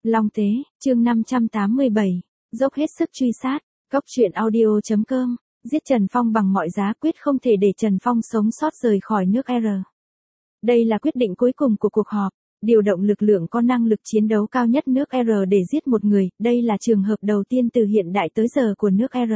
Long Tế, chương 587, dốc hết sức truy sát, Cóc truyện audio.com, giết Trần Phong bằng mọi giá, quyết không thể để Trần Phong sống sót rời khỏi nước R. Đây là quyết định cuối cùng của cuộc họp, điều động lực lượng có năng lực chiến đấu cao nhất nước R để giết một người, đây là trường hợp đầu tiên từ hiện đại tới giờ của nước R.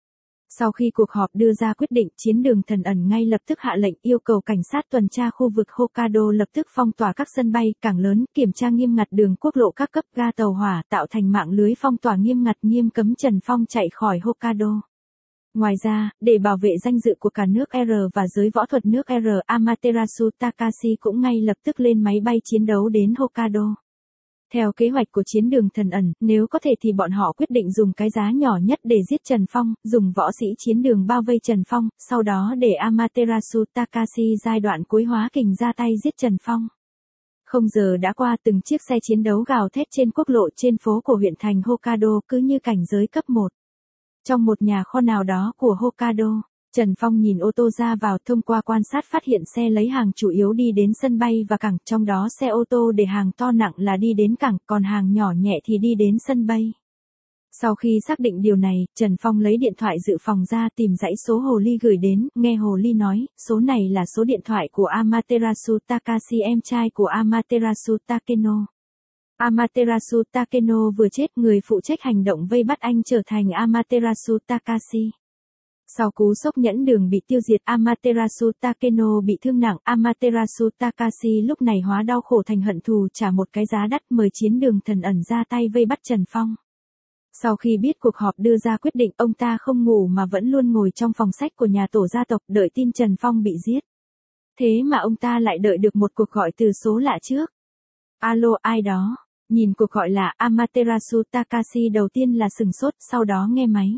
Sau khi cuộc họp đưa ra quyết định, chiến đường thần ẩn ngay lập tức hạ lệnh yêu cầu cảnh sát tuần tra khu vực Hokkaido lập tức phong tỏa các sân bay, cảng lớn, kiểm tra nghiêm ngặt đường quốc lộ các cấp, ga tàu hỏa, tạo thành mạng lưới phong tỏa nghiêm ngặt, nghiêm cấm Trần Phong chạy khỏi Hokkaido. Ngoài ra, để bảo vệ danh dự của cả nước R và giới võ thuật nước R, Amaterasu Takashi cũng ngay lập tức lên máy bay chiến đấu đến Hokkaido. Theo kế hoạch của chiến đường thần ẩn, nếu có thể thì bọn họ quyết định dùng cái giá nhỏ nhất để giết Trần Phong, dùng võ sĩ chiến đường bao vây Trần Phong, sau đó để Amaterasu Takashi giai đoạn cuối hóa kình ra tay giết Trần Phong. Không giờ đã qua, từng chiếc xe chiến đấu gào thét trên quốc lộ trên phố của huyện thành Hokkaido cứ như cảnh giới cấp 1. Trong một nhà kho nào đó của Hokkaido, Trần Phong nhìn ô tô ra vào, thông qua quan sát phát hiện xe lấy hàng chủ yếu đi đến sân bay và cảng, trong đó xe ô tô để hàng to nặng là đi đến cảng, còn hàng nhỏ nhẹ thì đi đến sân bay. Sau khi xác định điều này, Trần Phong lấy điện thoại dự phòng ra tìm dãy số hồ ly gửi đến, nghe hồ ly nói, số này là số điện thoại của Amaterasu Takashi, em trai của Amaterasu Takeno. Amaterasu Takeno vừa chết, người phụ trách hành động vây bắt anh trở thành Amaterasu Takashi. Sau cú sốc nhẫn đường bị tiêu diệt, Amaterasu Takeno bị thương nặng, Amaterasu Takashi lúc này hóa đau khổ thành hận thù, trả một cái giá đắt, mời chiến đường thần ẩn ra tay vây bắt Trần Phong. Sau khi biết cuộc họp đưa ra quyết định, ông ta không ngủ mà vẫn luôn ngồi trong phòng sách của nhà tổ gia tộc, đợi tin Trần Phong bị giết. Thế mà ông ta lại đợi được một cuộc gọi từ số lạ trước. Alo, ai đó? Nhìn cuộc gọi lạ, Amaterasu Takashi đầu tiên là sừng sốt, sau đó nghe máy.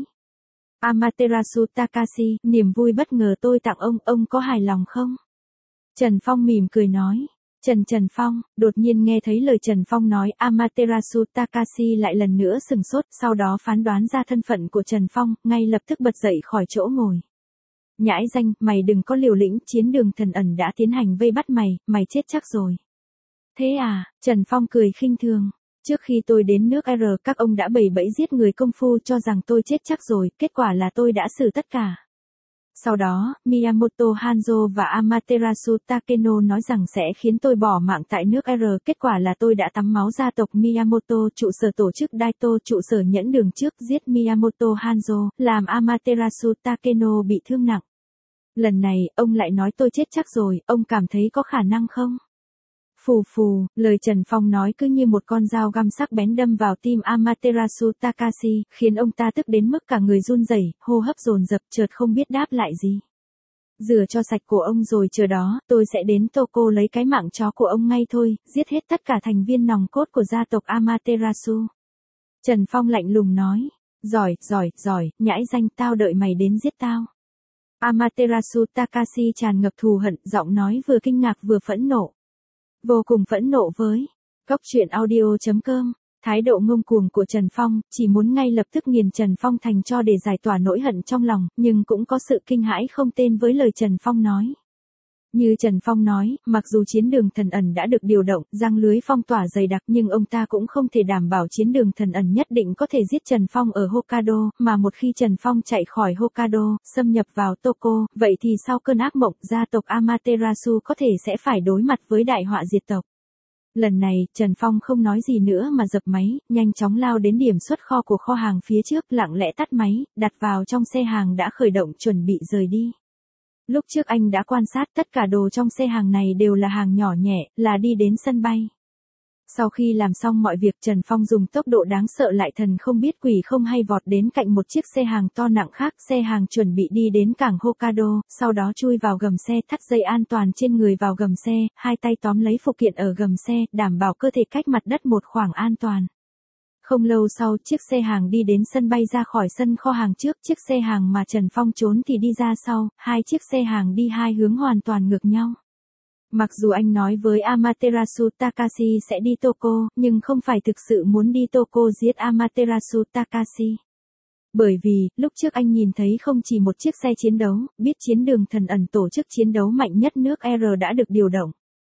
Amaterasu Takashi, niềm vui bất ngờ tôi tặng ông có hài lòng không? Trần Phong mỉm cười nói. Trần Phong, đột nhiên nghe thấy lời Trần Phong nói, Amaterasu Takashi lại lần nữa sừng sốt, sau đó phán đoán ra thân phận của Trần Phong, ngay lập tức bật dậy khỏi chỗ ngồi. Nhãi danh, mày đừng có liều lĩnh, chiến đường thần ẩn đã tiến hành vây bắt mày chết chắc rồi. Thế à, Trần Phong cười khinh thường. Trước khi tôi đến nước R, các ông đã bày bẫy giết người công phu cho rằng tôi chết chắc rồi, kết quả là tôi đã xử tất cả. Sau đó, Miyamoto Hanzo và Amaterasu Takeno nói rằng sẽ khiến tôi bỏ mạng tại nước R, kết quả là tôi đã tắm máu gia tộc Miyamoto, trụ sở tổ chức Daito, trụ sở nhẫn đường trước, giết Miyamoto Hanzo, làm Amaterasu Takeno bị thương nặng. Lần này, ông lại nói tôi chết chắc rồi, ông cảm thấy có khả năng không? Phù phù, lời Trần Phong nói cứ như một con dao găm sắc bén đâm vào tim Amaterasu Takashi, khiến ông ta tức đến mức cả người run rẩy, hô hấp dồn dập, chợt không biết đáp lại gì. Rửa cho sạch của ông rồi chờ đó, tôi sẽ đến Tokyo lấy cái mạng chó của ông ngay thôi, giết hết tất cả thành viên nòng cốt của gia tộc Amaterasu. Trần Phong lạnh lùng nói, giỏi, nhãi danh, tao đợi mày đến giết tao. Amaterasu Takashi tràn ngập thù hận, giọng nói vừa kinh ngạc vừa phẫn nộ. Vô cùng phẫn nộ với Cóc truyện audio.com, thái độ ngông cuồng của Trần Phong, chỉ muốn ngay lập tức nghiền Trần Phong thành tro để giải tỏa nỗi hận trong lòng, nhưng cũng có sự kinh hãi không tên với lời Trần Phong nói. Như Trần Phong nói, mặc dù chiến đường thần ẩn đã được điều động, giăng lưới phong tỏa dày đặc, nhưng ông ta cũng không thể đảm bảo chiến đường thần ẩn nhất định có thể giết Trần Phong ở Hokkaido, mà một khi Trần Phong chạy khỏi Hokkaido, xâm nhập vào Tokyo, vậy thì sau cơn ác mộng, gia tộc Amaterasu có thể sẽ phải đối mặt với đại họa diệt tộc. Lần này, Trần Phong không nói gì nữa mà dập máy, nhanh chóng lao đến điểm xuất kho của kho hàng phía trước, lặng lẽ tắt máy, đặt vào trong xe hàng đã khởi động chuẩn bị rời đi. Lúc trước anh đã quan sát tất cả đồ trong xe hàng này đều là hàng nhỏ nhẹ, là đi đến sân bay. Sau khi làm xong mọi việc, Trần Phong dùng tốc độ đáng sợ lại thần không biết quỷ không hay vọt đến cạnh một chiếc xe hàng to nặng khác, xe hàng chuẩn bị đi đến cảng Hokkaido, sau đó chui vào gầm xe, thắt dây an toàn trên người vào gầm xe, hai tay tóm lấy phụ kiện ở gầm xe, đảm bảo cơ thể cách mặt đất một khoảng an toàn. Không lâu sau, chiếc xe hàng đi đến sân bay ra khỏi sân kho hàng trước, chiếc xe hàng mà Trần Phong trốn thì đi ra sau, hai chiếc xe hàng đi hai hướng hoàn toàn ngược nhau. Mặc dù anh nói với Amaterasu Takashi sẽ đi Tokyo, nhưng không phải thực sự muốn đi Tokyo giết Amaterasu Takashi. Bởi vì, lúc trước anh nhìn thấy không chỉ một chiếc xe chiến đấu, biết chiến đường thần ẩn tổ chức chiến đấu mạnh nhất nước R đã được điều động.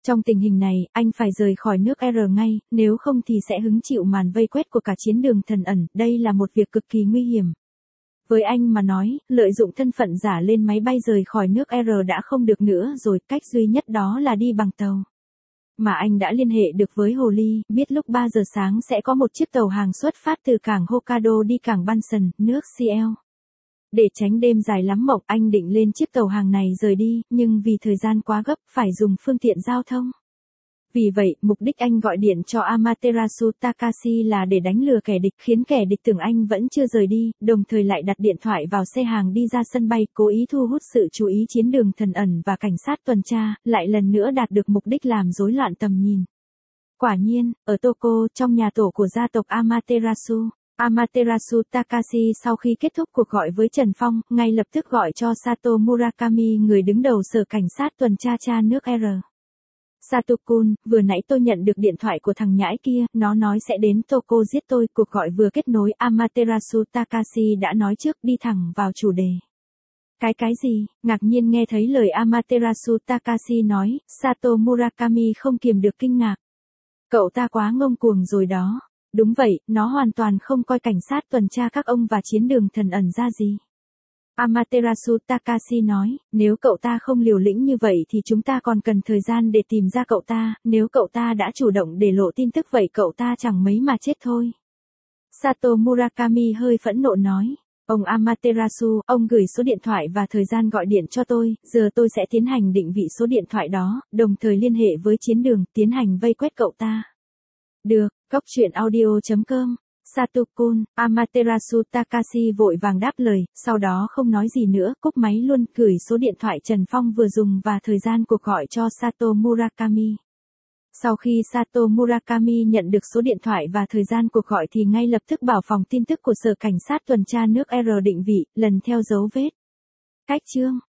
Trong tình hình này, anh phải rời khỏi nước R ngay, nếu không thì sẽ hứng chịu màn vây quét của cả chiến đường thần ẩn, đây là một việc cực kỳ nguy hiểm. Với anh mà nói, lợi dụng thân phận giả lên máy bay rời khỏi nước R đã không được nữa rồi, cách duy nhất đó là đi bằng tàu. Mà anh đã liên hệ được với Hồ Ly, biết lúc 3 giờ sáng sẽ có một chiếc tàu hàng xuất phát từ cảng Hokkaido đi cảng Bunsan, nước CL. Để tránh đêm dài lắm mộng, anh định lên chiếc tàu hàng này rời đi, nhưng vì thời gian quá gấp, phải dùng phương tiện giao thông. Vì vậy, mục đích anh gọi điện cho Amaterasu Takashi là để đánh lừa kẻ địch, khiến kẻ địch tưởng anh vẫn chưa rời đi, đồng thời lại đặt điện thoại vào xe hàng đi ra sân bay, cố ý thu hút sự chú ý chiến đường thần ẩn và cảnh sát tuần tra, lại lần nữa đạt được mục đích làm rối loạn tầm nhìn. Quả nhiên, ở Tokyo, trong nhà tổ của gia tộc Amaterasu Takashi sau khi kết thúc cuộc gọi với Trần Phong, ngay lập tức gọi cho Sato Murakami, người đứng đầu sở cảnh sát tuần tra nước R. Sato-kun, vừa nãy tôi nhận được điện thoại của thằng nhãi kia, nó nói sẽ đến Tokyo giết tôi, cuộc gọi vừa kết nối, Amaterasu Takashi đã nói trước, đi thẳng vào chủ đề. Cái gì? Ngạc nhiên nghe thấy lời Amaterasu Takashi nói, Sato Murakami không kiềm được kinh ngạc. Cậu ta quá ngông cuồng rồi đó. Đúng vậy, nó hoàn toàn không coi cảnh sát tuần tra các ông và chiến đường thần ẩn ra gì. Amaterasu Takashi nói, nếu cậu ta không liều lĩnh như vậy thì chúng ta còn cần thời gian để tìm ra cậu ta, nếu cậu ta đã chủ động để lộ tin tức vậy cậu ta chẳng mấy mà chết thôi. Sato Murakami hơi phẫn nộ nói, ông Amaterasu, ông gửi số điện thoại và thời gian gọi điện cho tôi, giờ tôi sẽ tiến hành định vị số điện thoại đó, đồng thời liên hệ với chiến đường, tiến hành vây quét cậu ta. Được, Cóc truyện audio.com. Sato-kun, Amaterasu Takashi vội vàng đáp lời, sau đó không nói gì nữa, cúp máy luôn, gửi số điện thoại Trần Phong vừa dùng và thời gian cuộc gọi cho Sato Murakami. Sau khi Sato Murakami nhận được số điện thoại và thời gian cuộc gọi thì ngay lập tức bảo phòng tin tức của sở cảnh sát tuần tra nước R định vị, lần theo dấu vết. Cách chương